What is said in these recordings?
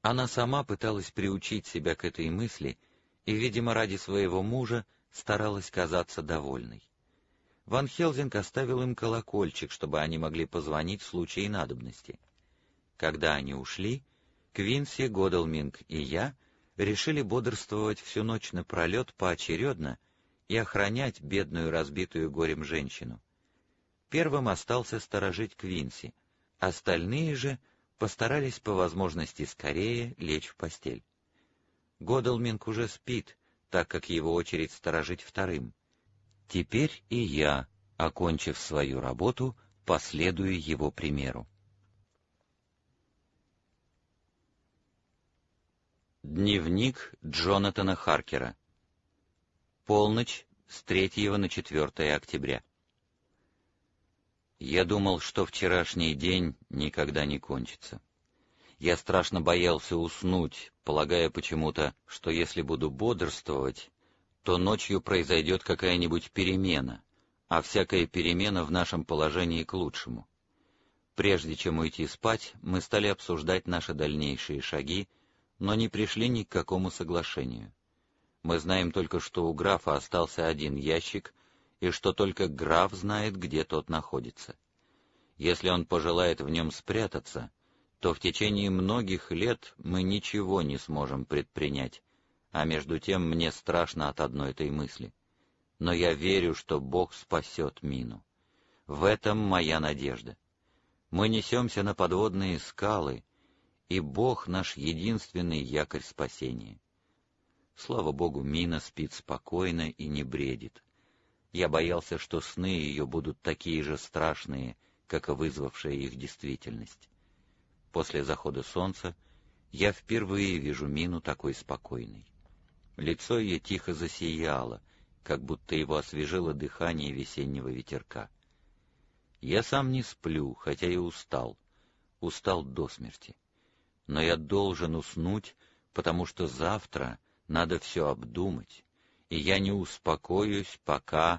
Она сама пыталась приучить себя к этой мысли и, видимо, ради своего мужа старалась казаться довольной. Ван Хелзинг оставил им колокольчик, чтобы они могли позвонить в случае надобности. Когда они ушли, Квинси, Годалминг и я решили бодрствовать всю ночь напролет поочередно и охранять бедную разбитую горем женщину. Первым остался сторожить Квинси, остальные же постарались по возможности скорее лечь в постель. Годалминг уже спит, так как его очередь сторожить вторым. Теперь и я, окончив свою работу, последую его примеру. Дневник Джонатана Харкера. Полночь с 3 на 4 октября. Я думал, что вчерашний день никогда не кончится. Я страшно боялся уснуть, полагая почему-то, что если буду бодрствовать, то ночью произойдет какая-нибудь перемена, а всякая перемена в нашем положении к лучшему. Прежде чем уйти спать, мы стали обсуждать наши дальнейшие шаги, но не пришли ни к какому соглашению. Мы знаем только, что у графа остался один ящик, и что только граф знает, где тот находится. Если он пожелает в нем спрятаться, то в течение многих лет мы ничего не сможем предпринять, а между тем мне страшно от одной этой мысли. Но я верю, что Бог спасет Мину. В этом моя надежда. Мы несемся на подводные скалы, и Бог наш единственный якорь спасения. Слава Богу, Мина спит спокойно и не бредит. Я боялся, что сны ее будут такие же страшные, как и вызвавшая их действительность. После захода солнца я впервые вижу Мину такой спокойной. Лицо ее тихо засияло, как будто его освежило дыхание весеннего ветерка. Я сам не сплю, хотя и устал до смерти. Но я должен уснуть, потому что завтра надо все обдумать, и я не успокоюсь, пока...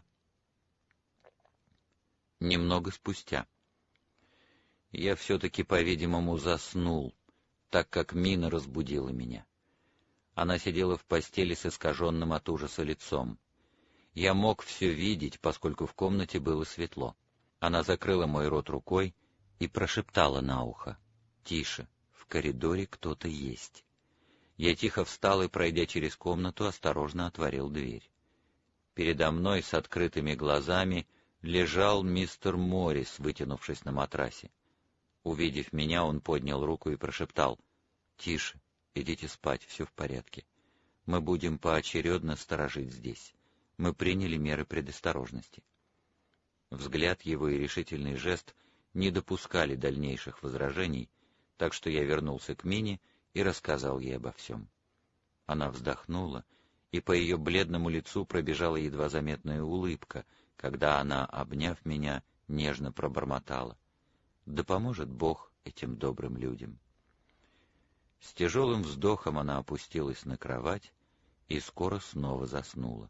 Немного спустя. Я все-таки, по-видимому, заснул, так как Мина разбудила меня. Она сидела в постели с искаженным от ужаса лицом. Я мог все видеть, поскольку в комнате было светло. Она закрыла мой рот рукой и прошептала на ухо: «Тише, в коридоре кто-то есть». Я тихо встал и, пройдя через комнату, осторожно отворил дверь. Передо мной с открытыми глазами лежал мистер Моррис, вытянувшись на матрасе. Увидев меня, он поднял руку и прошептал: «Тише, идите спать, все в порядке. Мы будем поочередно сторожить здесь. Мы приняли меры предосторожности». Взгляд его и решительный жест не допускали дальнейших возражений, так что я вернулся к Мине и рассказал ей обо всем. Она вздохнула, и по ее бледному лицу пробежала едва заметная улыбка, когда она, обняв меня, нежно пробормотала: «Да поможет Бог этим добрым людям». С тяжелым вздохом она опустилась на кровать и скоро снова заснула.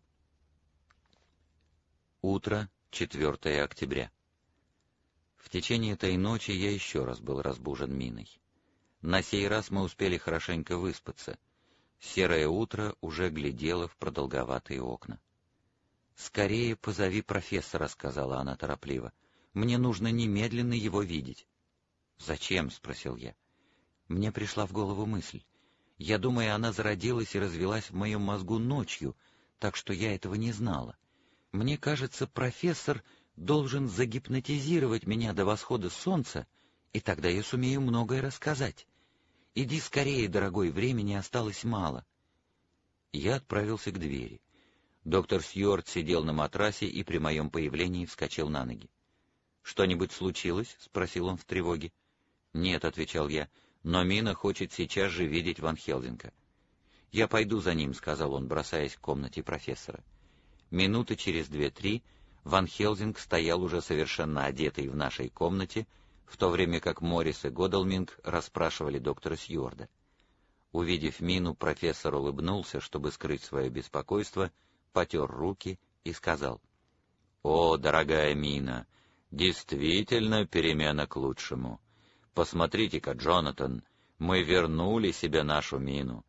Утро, 4 октября. В течение этой ночи я еще раз был разбужен Миной. На сей раз мы успели хорошенько выспаться. Серое утро уже глядело в продолговатые окна. «Скорее позови профессора», — сказала она торопливо. «Мне нужно немедленно его видеть». «Зачем?» — спросил я. Мне пришла в голову мысль. Я думаю, она зародилась и развелась в моем мозгу ночью, так что я этого не знала. Мне кажется, профессор должен загипнотизировать меня до восхода солнца, и тогда я сумею многое рассказать. Иди скорее, дорогой, времени осталось мало. Я отправился к двери. Доктор Сьюарт сидел на матрасе и при моем появлении вскочил на ноги. «Что-нибудь случилось?» — спросил он в тревоге. «Нет», — отвечал я, — «но Мина хочет сейчас же видеть Ван Хелзинга». «Я пойду за ним», — сказал он, бросаясь к комнате профессора. Минуты через 2-3 Ван Хелзинг стоял уже совершенно одетый в нашей комнате, в то время как Моррис и Годалминг расспрашивали доктора Сьюарда. Увидев Мину, профессор улыбнулся, чтобы скрыть свое беспокойство, потер руки и сказал: «О, дорогая Мина, действительно перемена к лучшему. Посмотрите-ка, Джонатан, Мы вернули себе нашу мину.